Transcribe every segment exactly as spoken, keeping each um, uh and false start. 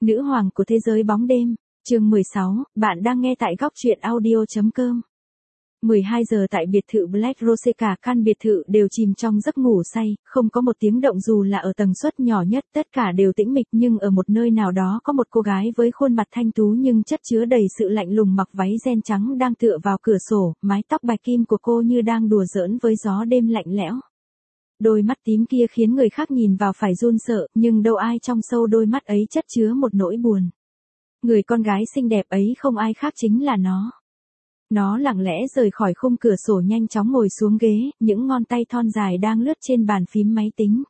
Nữ hoàng của thế giới bóng đêm, chương mười sáu, bạn đang nghe tại góc truyện audio chấm com. mười hai giờ tại biệt thự Black Rose, cả căn biệt thự đều chìm trong giấc ngủ say, không có một tiếng động dù là ở tầng suất nhỏ nhất, tất cả đều tĩnh mịch, nhưng ở một nơi nào đó có một cô gái với khuôn mặt thanh tú nhưng chất chứa đầy sự lạnh lùng mặc váy ren trắng đang tựa vào cửa sổ, mái tóc bạch kim của cô như đang đùa giỡn với gió đêm lạnh lẽo. Đôi mắt tím kia khiến người khác nhìn vào phải run sợ, nhưng đâu ai trong sâu đôi mắt ấy chất chứa một nỗi buồn. Người con gái xinh đẹp ấy không ai khác chính là nó. Nó lặng lẽ rời khỏi khung cửa sổ, nhanh chóng ngồi xuống ghế, những ngón tay thon dài đang lướt trên bàn phím máy tính.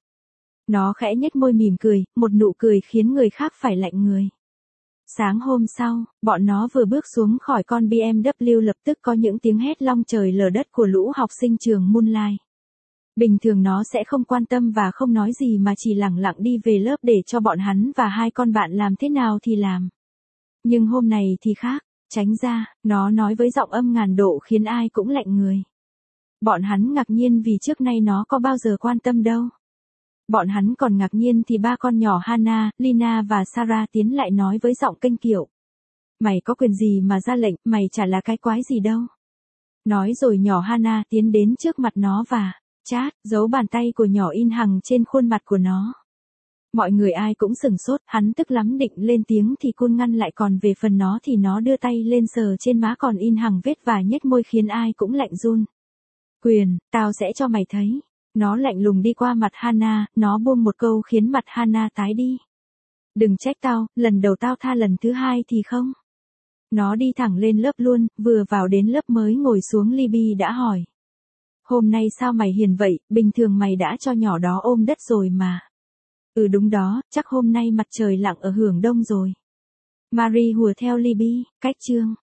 Nó khẽ nhếch môi mỉm cười, một nụ cười khiến người khác phải lạnh người. Sáng hôm sau, bọn nó vừa bước xuống khỏi con bê em vê lập tức có những tiếng hét long trời lở đất của lũ học sinh trường Moonlight. Bình thường nó sẽ không quan tâm và không nói gì mà chỉ lẳng lặng đi về lớp để cho bọn hắn và hai con bạn làm thế nào thì làm. Nhưng hôm này thì khác, tránh ra, nó nói với giọng âm ngàn độ khiến ai cũng lạnh người. Bọn hắn ngạc nhiên vì trước nay nó có bao giờ quan tâm đâu. Bọn hắn còn ngạc nhiên thì ba con nhỏ Hannah, Lina và Sarah tiến lại nói với giọng kênh kiệu. Mày có quyền gì mà ra lệnh, mày chả là cái quái gì đâu. Nói rồi nhỏ Hannah tiến đến trước mặt nó và chát, giấu bàn tay của nhỏ in hằng trên khuôn mặt của nó. Mọi người ai cũng sửng sốt, hắn tức lắm định lên tiếng thì Kun ngăn lại, còn về phần nó thì nó đưa tay lên sờ trên má còn in hằng vết và nhếch môi khiến ai cũng lạnh run. Quyền, tao sẽ cho mày thấy. Nó lạnh lùng đi qua mặt Hannah, nó buông một câu khiến mặt Hannah tái đi. Đừng trách tao, lần đầu tao tha, lần thứ hai thì không. Nó đi thẳng lên lớp luôn, vừa vào đến lớp mới ngồi xuống Libby đã hỏi. Hôm nay sao mày hiền vậy, bình thường mày đã cho nhỏ đó ôm đất rồi mà. Ừ đúng đó, chắc hôm nay mặt trời lặn ở hưởng đông rồi. Marie hùa theo Libby, cách chương.